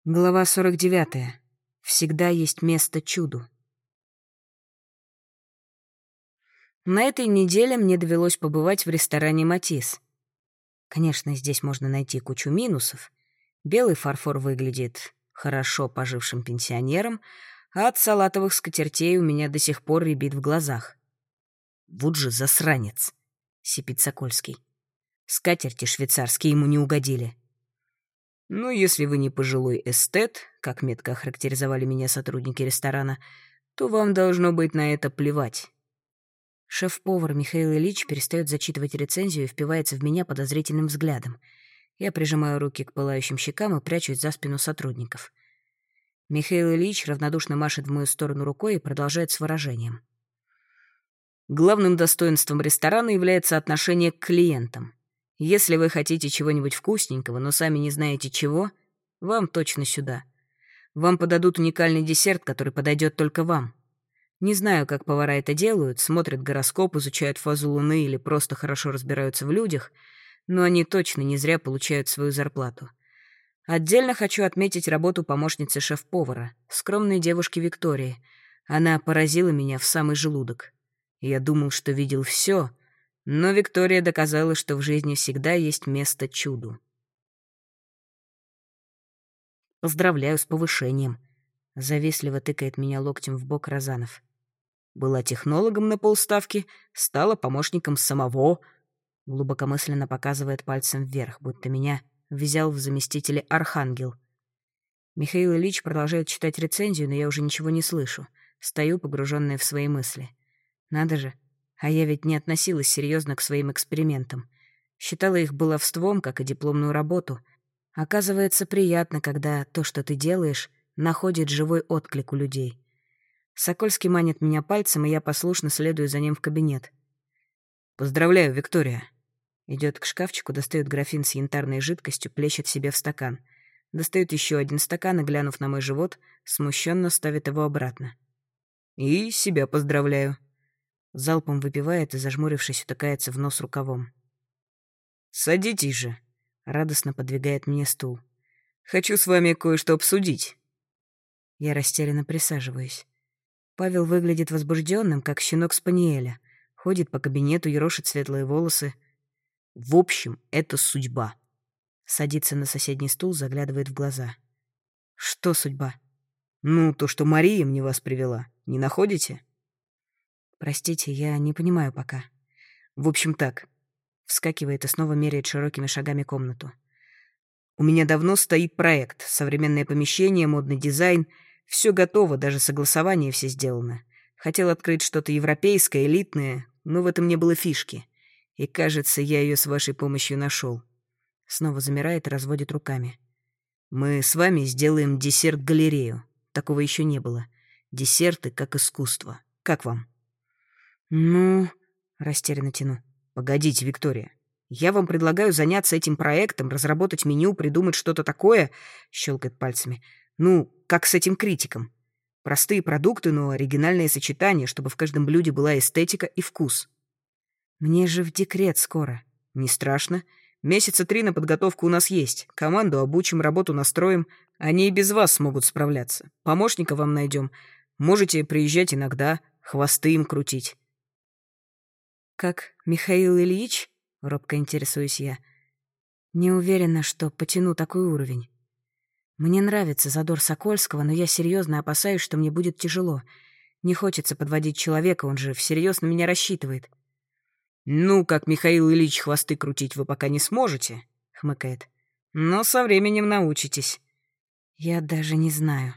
Глава 49. Всегда есть место чуду. На этой неделе мне довелось побывать в ресторане «Матис». Конечно, здесь можно найти кучу минусов. Белый фарфор выглядит хорошо пожившим пенсионером, а от салатовых скатертей у меня до сих пор рябит в глазах. «Вот же засранец!» — сипит Сокольский. «Скатерти швейцарские ему не угодили». «Ну, если вы не пожилой эстет, как метко охарактеризовали меня сотрудники ресторана, то вам должно быть на это плевать». Шеф-повар Михаил Ильич перестает зачитывать рецензию и впивается в меня подозрительным взглядом. Я прижимаю руки к пылающим щекам и прячусь за спину сотрудников. Михаил Ильич равнодушно машет в мою сторону рукой и продолжает с выражением. Главным достоинством ресторана является отношение к клиентам. Если вы хотите чего-нибудь вкусненького, но сами не знаете чего, вам точно сюда. Вам подадут уникальный десерт, который подойдет только вам. Не знаю, как повара это делают, смотрят гороскоп, изучают фазу Луны или просто хорошо разбираются в людях, но они точно не зря получают свою зарплату. Отдельно хочу отметить работу помощницы шеф-повара, скромной девушки Виктории. Она поразила меня в самый желудок. Я думал, что видел все, но Виктория доказала, что в жизни всегда есть место чуду. «Поздравляю с повышением», — завистливо тыкает меня локтем в бок Розанов. «Была технологом на полставки, стала помощником самого», — глубокомысленно показывает пальцем вверх, будто меня взял в заместители архангел. Михаил Ильич продолжает читать рецензию, но я уже ничего не слышу. Стою, погруженная в свои мысли. Надо же, а я ведь не относилась серьезно к своим экспериментам. Считала их баловством, как и дипломную работу. Оказывается, приятно, когда то, что ты делаешь, находит живой отклик у людей. Сокольский манит меня пальцем, и я послушно следую за ним в кабинет. «Поздравляю, Виктория!» Идет к шкафчику, достает графин с янтарной жидкостью, плещет себе в стакан. Достает еще один стакан и, глянув на мой живот, смущенно ставит его обратно. «И себя поздравляю!» Залпом выпивает и, зажмурившись, утыкается в нос рукавом. «Садитесь же!» — радостно подвигает мне стул. «Хочу с вами кое-что обсудить». Я растерянно присаживаюсь. Павел выглядит возбужденным, как щенок спаниеля. Ходит по кабинету, ерошит светлые волосы. «В общем, это судьба». Садится на соседний стул, заглядывает в глаза. «Что судьба?» «Ну, то, что Мария мне вас привела. Не находите?» «Простите, я не понимаю пока». «В общем, так». Вскакивает и снова меряет широкими шагами комнату. «У меня давно стоит проект. Современное помещение, модный дизайн. Все готово, даже согласование все сделано. Хотел открыть что-то европейское, элитное, но в этом не было фишки. И, кажется, я ее с вашей помощью нашел». Снова замирает и разводит руками. «Мы с вами сделаем десерт-галерею. Такого еще не было. Десерты как искусство. Как вам?» «Ну...» — растерянно тяну. «Погодите, Виктория. Я вам предлагаю заняться этим проектом, разработать меню, придумать что-то такое...» — щелкает пальцами. «Ну, как с этим критиком. Простые продукты, но оригинальное сочетание, чтобы в каждом блюде была эстетика и вкус». «Мне же в декрет скоро». «Не страшно. Месяца 3 на подготовку у нас есть. Команду обучим, работу настроим. Они и без вас смогут справляться. Помощника вам найдем. Можете приезжать иногда, хвосты им крутить». «Как Михаил Ильич?» — робко интересуюсь я. «Не уверена, что потяну такой уровень. Мне нравится задор Сокольского, но я серьезно опасаюсь, что мне будет тяжело. Не хочется подводить человека, он же всерьез на меня рассчитывает». «Ну, как Михаил Ильич, хвосты крутить вы пока не сможете», — хмыкает. «Но со временем научитесь». «Я даже не знаю».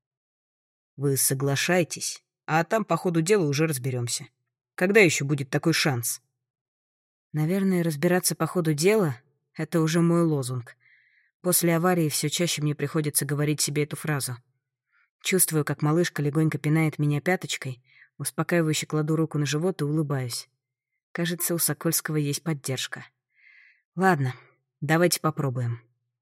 «Вы соглашайтесь, а там по ходу дела уже разберемся. Когда еще будет такой шанс?» Наверное, разбираться по ходу дела — это уже мой лозунг. После аварии все чаще мне приходится говорить себе эту фразу. Чувствую, как малышка легонько пинает меня пяточкой, успокаивающе кладу руку на живот и улыбаюсь. Кажется, у Сокольского есть поддержка. Ладно, давайте попробуем.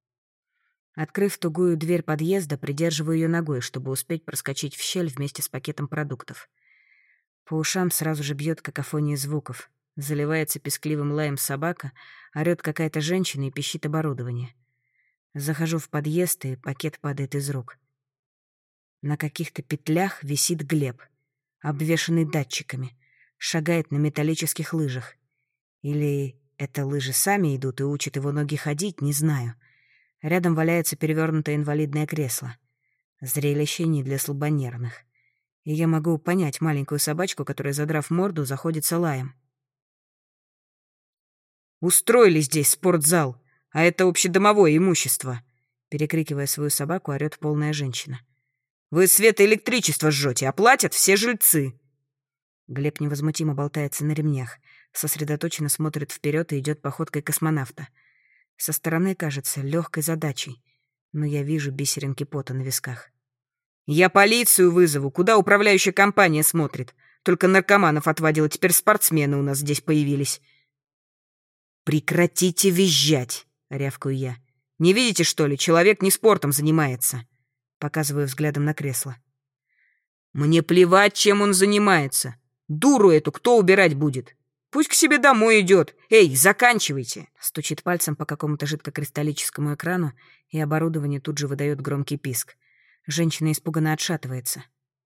Открыв тугую дверь подъезда, придерживаю ее ногой, чтобы успеть проскочить в щель вместе с пакетом продуктов. По ушам сразу же бьет какофония звуков. Заливается пескливым лаем собака, орёт какая-то женщина и пищит оборудование. Захожу в подъезд, и пакет падает из рук. На каких-то петлях висит Глеб, обвешанный датчиками, шагает на металлических лыжах. Или это лыжи сами идут и учат его ноги ходить, не знаю. Рядом валяется перевернутое инвалидное кресло. Зрелище не для слабонервных. И я могу понять маленькую собачку, которая, задрав морду, заходится лаем. «Устроили здесь спортзал, а это общедомовое имущество!» Перекрикивая свою собаку, орёт полная женщина. «Вы свет и электричество жжете, а платят все жильцы!» Глеб невозмутимо болтается на ремнях, сосредоточенно смотрит вперед и идет походкой космонавта. Со стороны кажется легкой задачей, но я вижу бисеринки пота на висках. «Я полицию вызову! Куда управляющая компания смотрит? Только наркоманов отвадила, теперь спортсмены у нас здесь появились!» «Прекратите визжать!» — рявкаю я. «Не видите, что ли? Человек не спортом занимается!» Показываю взглядом на кресло. «Мне плевать, чем он занимается! Дуру эту кто убирать будет? Пусть к себе домой идет! Эй, заканчивайте!» Стучит пальцем по какому-то жидкокристаллическому экрану, и оборудование тут же выдает громкий писк. Женщина испуганно отшатывается.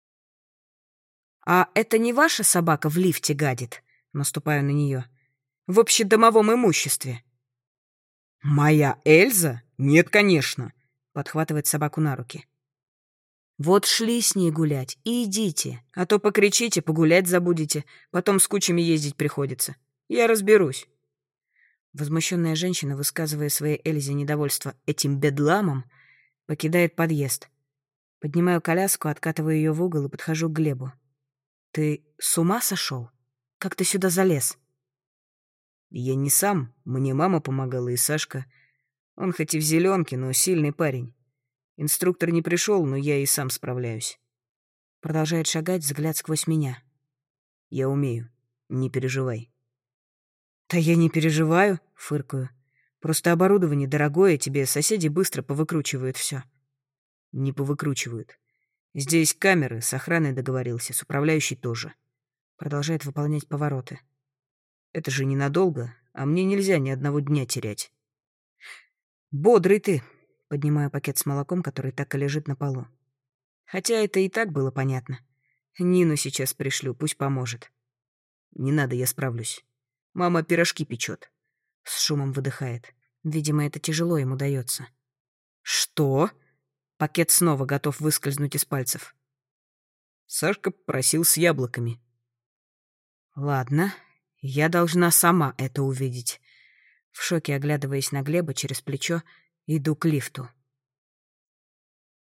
«А это не ваша собака в лифте гадит?» Наступаю на нее. «В общедомовом имуществе». «Моя Эльза? Нет, конечно!» Подхватывает собаку на руки. «Вот шли с ней гулять, и идите, а то покричите, погулять забудете, потом с кучами ездить приходится. Я разберусь». Возмущенная женщина, высказывая своей Эльзе недовольство этим бедламом, покидает подъезд. Поднимаю коляску, откатываю ее в угол и подхожу к Глебу. «Ты с ума сошел? Как ты сюда залез?» «Я не сам, мне мама помогала и Сашка. Он хоть и в зеленке, но сильный парень. Инструктор не пришел, но я и сам справляюсь». Продолжает шагать, взгляд сквозь меня. «Я умею, не переживай». «Да я не переживаю», — фыркаю. «Просто оборудование дорогое, тебе соседи быстро повыкручивают все». «Не повыкручивают. Здесь камеры, с охраной договорился, с управляющей тоже». Продолжает выполнять повороты. «Это же ненадолго, а мне нельзя ни одного дня терять». «Бодрый ты», — поднимаю пакет с молоком, который так и лежит на полу. Хотя это и так было понятно. Нину сейчас пришлю, пусть поможет. «Не надо, я справлюсь. Мама пирожки печет». С шумом выдыхает. Видимо, это тяжело ему дается. «Что?» Пакет снова готов выскользнуть из пальцев. Сашка просил с яблоками. «Ладно, я должна сама это увидеть». В шоке, оглядываясь на Глеба через плечо, иду к лифту.